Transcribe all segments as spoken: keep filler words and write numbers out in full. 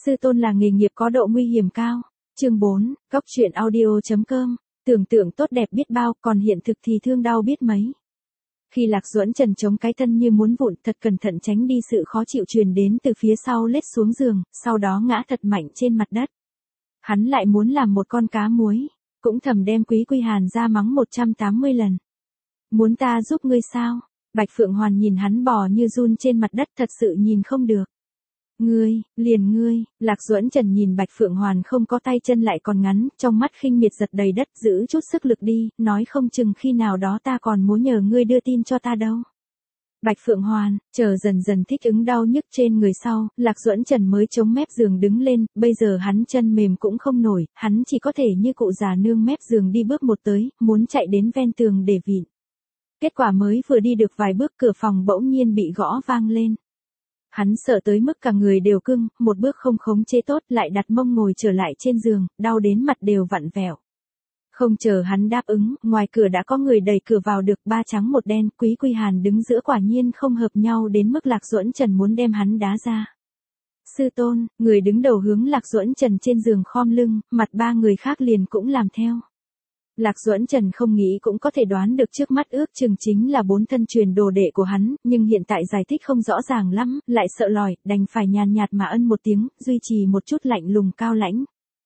Sư tôn là nghề nghiệp có độ nguy hiểm cao. Chương bốn, Góc truyện audio.com. Tưởng tượng tốt đẹp biết bao, còn hiện thực thì thương đau biết mấy. Khi Lạc Duẫn Trần chống cái thân như muốn vụn, thật cẩn thận tránh đi sự khó chịu truyền đến từ phía sau, lết xuống giường, sau đó ngã thật mạnh trên mặt đất. Hắn lại muốn làm một con cá muối, cũng thầm đem Quý Quy Hàn ra mắng một trăm tám mươi lần. Muốn ta giúp ngươi sao? Bạch Phượng Hoàn nhìn hắn bò như run trên mặt đất, thật sự nhìn không được. Ngươi, liền ngươi, Lạc Duẫn Trần nhìn Bạch Phượng Hoàn không có tay chân lại còn ngắn, trong mắt khinh miệt giật đầy đất, giữ chút sức lực đi, nói không chừng khi nào đó ta còn muốn nhờ ngươi đưa tin cho ta đâu. Bạch Phượng Hoàn, chờ dần dần thích ứng đau nhức trên người sau, Lạc Duẫn Trần mới chống mép giường đứng lên, bây giờ hắn chân mềm cũng không nổi, hắn chỉ có thể như cụ già nương mép giường đi bước một tới, muốn chạy đến ven tường để vịn. Kết quả mới vừa đi được vài bước, cửa phòng bỗng nhiên bị gõ vang lên. Hắn sợ tới mức cả người đều cưng, một bước không khống chế tốt, lại đặt mông ngồi trở lại trên giường, đau đến mặt đều vặn vẹo. Không chờ hắn đáp ứng, ngoài cửa đã có người đẩy cửa vào được, ba trắng một đen, Quý Quy Hàn đứng giữa quả nhiên không hợp nhau đến mức Lạc Duẫn Trần muốn đem hắn đá ra. Sư tôn, người đứng đầu hướng Lạc Duẫn Trần trên giường khom lưng, mặt ba người khác liền cũng làm theo. Lạc Duẫn Trần không nghĩ cũng có thể đoán được trước mắt ước chừng chính là bốn thân truyền đồ đệ của hắn, nhưng hiện tại giải thích không rõ ràng lắm, lại sợ lòi, đành phải nhàn nhạt mà ân một tiếng, duy trì một chút lạnh lùng cao lãnh.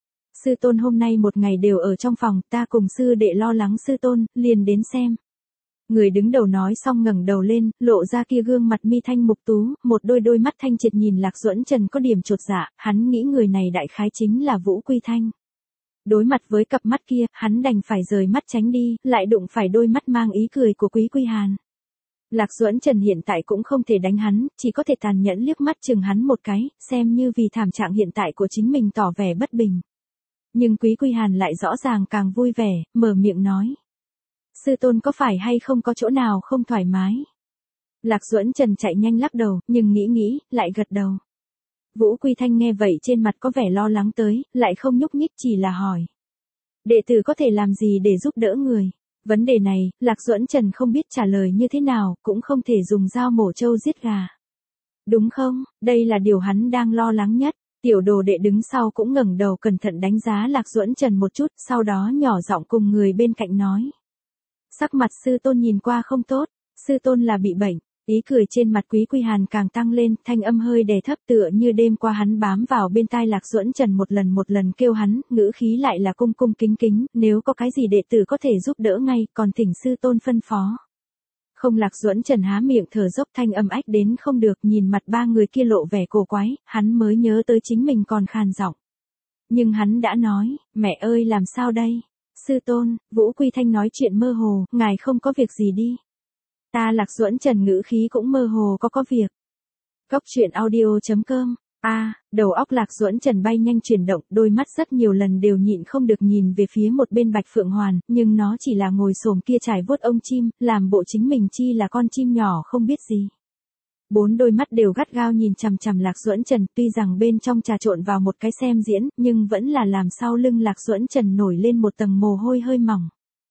Sư tôn hôm nay một ngày đều ở trong phòng, ta cùng sư đệ lo lắng sư tôn, liền đến xem. Người đứng đầu nói xong ngẩng đầu lên, lộ ra kia gương mặt mi thanh mục tú, một đôi đôi mắt thanh triệt nhìn Lạc Duẫn Trần có điểm chột dạ, hắn nghĩ người này đại khái chính là Vũ Quy Thanh. Đối mặt với cặp mắt kia, hắn đành phải rời mắt tránh đi, lại đụng phải đôi mắt mang ý cười của Quý Quy Hàn. Lạc Duẫn Trần hiện tại cũng không thể đánh hắn, chỉ có thể tàn nhẫn liếc mắt chừng hắn một cái, xem như vì thảm trạng hiện tại của chính mình tỏ vẻ bất bình. Nhưng Quý Quy Hàn lại rõ ràng càng vui vẻ, mở miệng nói. Sư tôn có phải hay không có chỗ nào không thoải mái? Lạc Duẫn Trần chạy nhanh lắc đầu, nhưng nghĩ nghĩ, lại gật đầu. Vũ Quy Thanh nghe vậy trên mặt có vẻ lo lắng tới, lại không nhúc nhích, chỉ là hỏi. Đệ tử có thể làm gì để giúp đỡ người? Vấn đề này, Lạc Duẫn Trần không biết trả lời như thế nào, cũng không thể dùng dao mổ trâu giết gà. Đúng không, đây là điều hắn đang lo lắng nhất. Tiểu đồ đệ đứng sau cũng ngẩng đầu cẩn thận đánh giá Lạc Duẫn Trần một chút, sau đó nhỏ giọng cùng người bên cạnh nói. Sắc mặt sư tôn nhìn qua không tốt, sư tôn là bị bệnh. Ý cười trên mặt Quý Quy Hàn càng tăng lên, thanh âm hơi đè thấp tựa như đêm qua hắn bám vào bên tai Lạc Duẫn Trần một lần một lần kêu hắn, ngữ khí lại là cung cung kính kính, nếu có cái gì đệ tử có thể giúp đỡ ngay, còn thỉnh sư tôn phân phó. Không, Lạc Duẫn Trần há miệng thở dốc, thanh âm ách đến không được, nhìn mặt ba người kia lộ vẻ cổ quái, hắn mới nhớ tới chính mình còn khàn giọng. Nhưng hắn đã nói, mẹ ơi làm sao đây? Sư tôn, Vũ Quy Thanh nói chuyện mơ hồ, ngài không có việc gì đi. Ta Lạc Duẫn Trần ngữ khí cũng mơ hồ có có việc. Góc truyện audio.com. A, à, đầu óc Lạc Duẫn Trần bay nhanh chuyển động, đôi mắt rất nhiều lần đều nhịn không được nhìn về phía một bên Bạch Phượng Hoàn, nhưng nó chỉ là ngồi xổm kia trải vuốt ông chim, làm bộ chính mình chi là con chim nhỏ không biết gì. Bốn đôi mắt đều gắt gao nhìn chằm chằm Lạc Duẫn Trần, tuy rằng bên trong trà trộn vào một cái xem diễn, nhưng vẫn là làm sau lưng Lạc Duẫn Trần nổi lên một tầng mồ hôi hơi mỏng.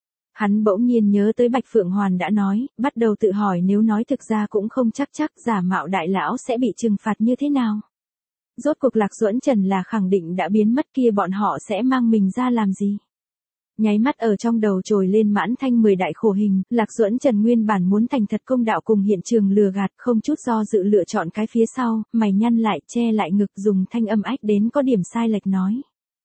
Hắn bỗng nhiên nhớ tới Bạch Phượng Hoàn đã nói, bắt đầu tự hỏi nếu nói thực ra cũng không chắc chắc giả mạo đại lão sẽ bị trừng phạt như thế nào. Rốt cuộc Lạc Duẫn Trần là khẳng định đã biến mất kia, bọn họ sẽ mang mình ra làm gì? Nháy mắt ở trong đầu trồi lên mãn thanh mười đại khổ hình, Lạc Duẫn Trần nguyên bản muốn thành thật công đạo cùng hiện trường lừa gạt, không chút do dự lựa chọn cái phía sau, mày nhăn lại, che lại ngực, dùng thanh âm ách đến có điểm sai lệch nói.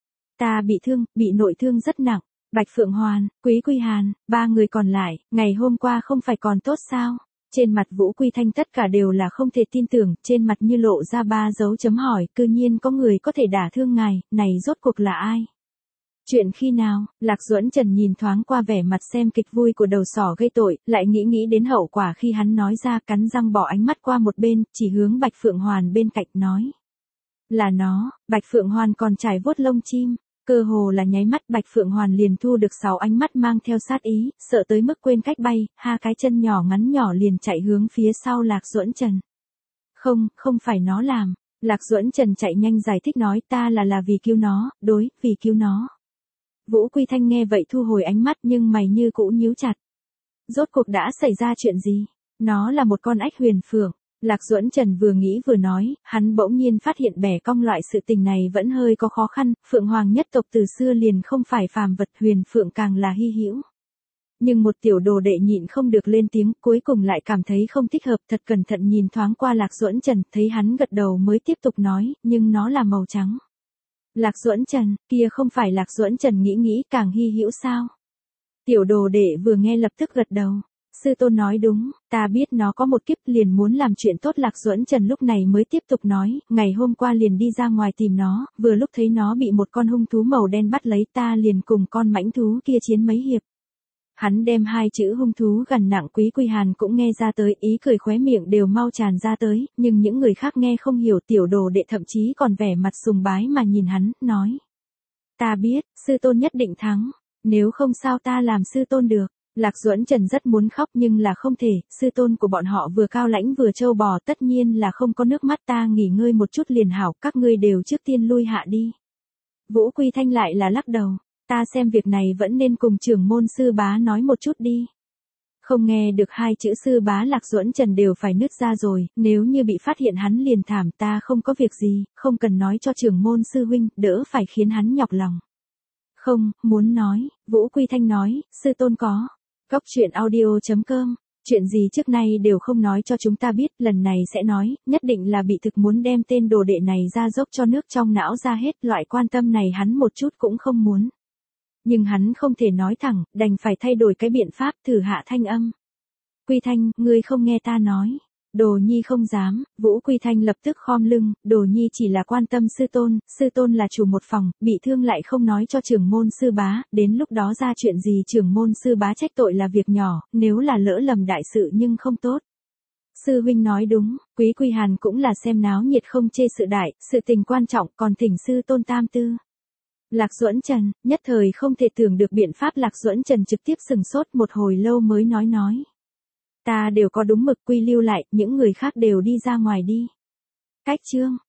Ta bị thương, bị nội thương rất nặng. Bạch Phượng Hoàn, Quý Quy Hàn, ba người còn lại, ngày hôm qua không phải còn tốt sao? Trên mặt Vũ Quy Thanh tất cả đều là không thể tin tưởng, trên mặt như lộ ra ba dấu chấm hỏi, cư nhiên có người có thể đả thương ngài, này rốt cuộc là ai? Chuyện khi nào? Lạc Duẫn Trần nhìn thoáng qua vẻ mặt xem kịch vui của đầu sỏ gây tội, lại nghĩ nghĩ đến hậu quả khi hắn nói ra, cắn răng bỏ ánh mắt qua một bên, chỉ hướng Bạch Phượng Hoàn bên cạnh nói. Là nó, Bạch Phượng Hoàn còn trải vuốt lông chim. Cơ hồ là nháy mắt Bạch Phượng Hoàn liền thu được sáu ánh mắt mang theo sát ý, sợ tới mức quên cách bay, ha cái chân nhỏ ngắn nhỏ liền chạy hướng phía sau Lạc Duẫn Trần. Không, không phải nó làm. Lạc Duẫn Trần chạy nhanh giải thích nói, ta là là vì cứu nó, đối, vì cứu nó. Vũ Quy Thanh nghe vậy thu hồi ánh mắt nhưng mày như cũ nhíu chặt. Rốt cuộc đã xảy ra chuyện gì? Nó là một con ếch huyền phượng. Lạc Duẫn Trần vừa nghĩ vừa nói, hắn bỗng nhiên phát hiện bẻ cong loại sự tình này vẫn hơi có khó khăn, Phượng Hoàng nhất tộc từ xưa liền không phải phàm vật, huyền phượng càng là hy hữu. Nhưng một tiểu đồ đệ nhịn không được lên tiếng, cuối cùng lại cảm thấy không thích hợp, thật cẩn thận nhìn thoáng qua Lạc Duẫn Trần, thấy hắn gật đầu mới tiếp tục nói, nhưng nó là màu trắng. Lạc Duẫn Trần, kia không phải Lạc Duẫn Trần nghĩ nghĩ càng hy hữu sao? Tiểu đồ đệ vừa nghe lập tức gật đầu. Sư tôn nói đúng, ta biết nó có một kiếp liền muốn làm chuyện tốt. Lạc Duẫn Trần lúc này mới tiếp tục nói, ngày hôm qua liền đi ra ngoài tìm nó, vừa lúc thấy nó bị một con hung thú màu đen bắt lấy, ta liền cùng con mãnh thú kia chiến mấy hiệp. Hắn đem hai chữ hung thú gằn nặng, Quý Quy Hàn cũng nghe ra tới, ý cười khóe miệng đều mau tràn ra tới, nhưng những người khác nghe không hiểu. Tiểu đồ đệ thậm chí còn vẻ mặt sùng bái mà nhìn hắn, nói. Ta biết, sư tôn nhất định thắng, nếu không sao ta làm sư tôn được. Lạc Duẫn Trần rất muốn khóc nhưng là không thể, sư tôn của bọn họ vừa cao lãnh vừa trâu bò, tất nhiên là không có nước mắt. Ta nghỉ ngơi một chút liền hảo, các ngươi đều trước tiên lui hạ đi. Vũ Quy Thanh lại là lắc đầu, ta xem việc này vẫn nên cùng trưởng môn sư bá nói một chút đi. Không nghe được hai chữ sư bá, Lạc Duẫn Trần đều phải nứt ra rồi, nếu như bị phát hiện hắn liền thảm. Ta không có việc gì, không cần nói cho trưởng môn sư huynh, đỡ phải khiến hắn nhọc lòng. Không, muốn nói, Vũ Quy Thanh nói, sư tôn có. Góc truyện audio chấm com, chuyện gì trước nay đều không nói cho chúng ta biết, lần này sẽ nói, nhất định là bị thực muốn đem tên đồ đệ này ra dốc cho nước trong não ra hết, loại quan tâm này hắn một chút cũng không muốn. Nhưng hắn không thể nói thẳng, đành phải thay đổi cái biện pháp, thử hạ thanh âm. Quy Thanh, ngươi không nghe ta nói. Đồ nhi không dám. Vũ Quy Thanh lập tức khom lưng, đồ nhi chỉ là quan tâm sư tôn, sư tôn là chủ một phòng, bị thương lại không nói cho trưởng môn sư bá, đến lúc đó ra chuyện gì trưởng môn sư bá trách tội là việc nhỏ, nếu là lỡ lầm đại sự nhưng không tốt. Sư huynh nói đúng, Quý Quy Hàn cũng là xem náo nhiệt không chê sự đại, sự tình quan trọng, còn thỉnh sư tôn tam tư. Lạc Duẫn Trần, nhất thời không thể tưởng được biện pháp. Lạc Duẫn Trần trực tiếp sừng sốt một hồi lâu mới nói nói. Ta đều có đúng mực, Quy lưu lại, những người khác đều đi ra ngoài đi. Cách chương.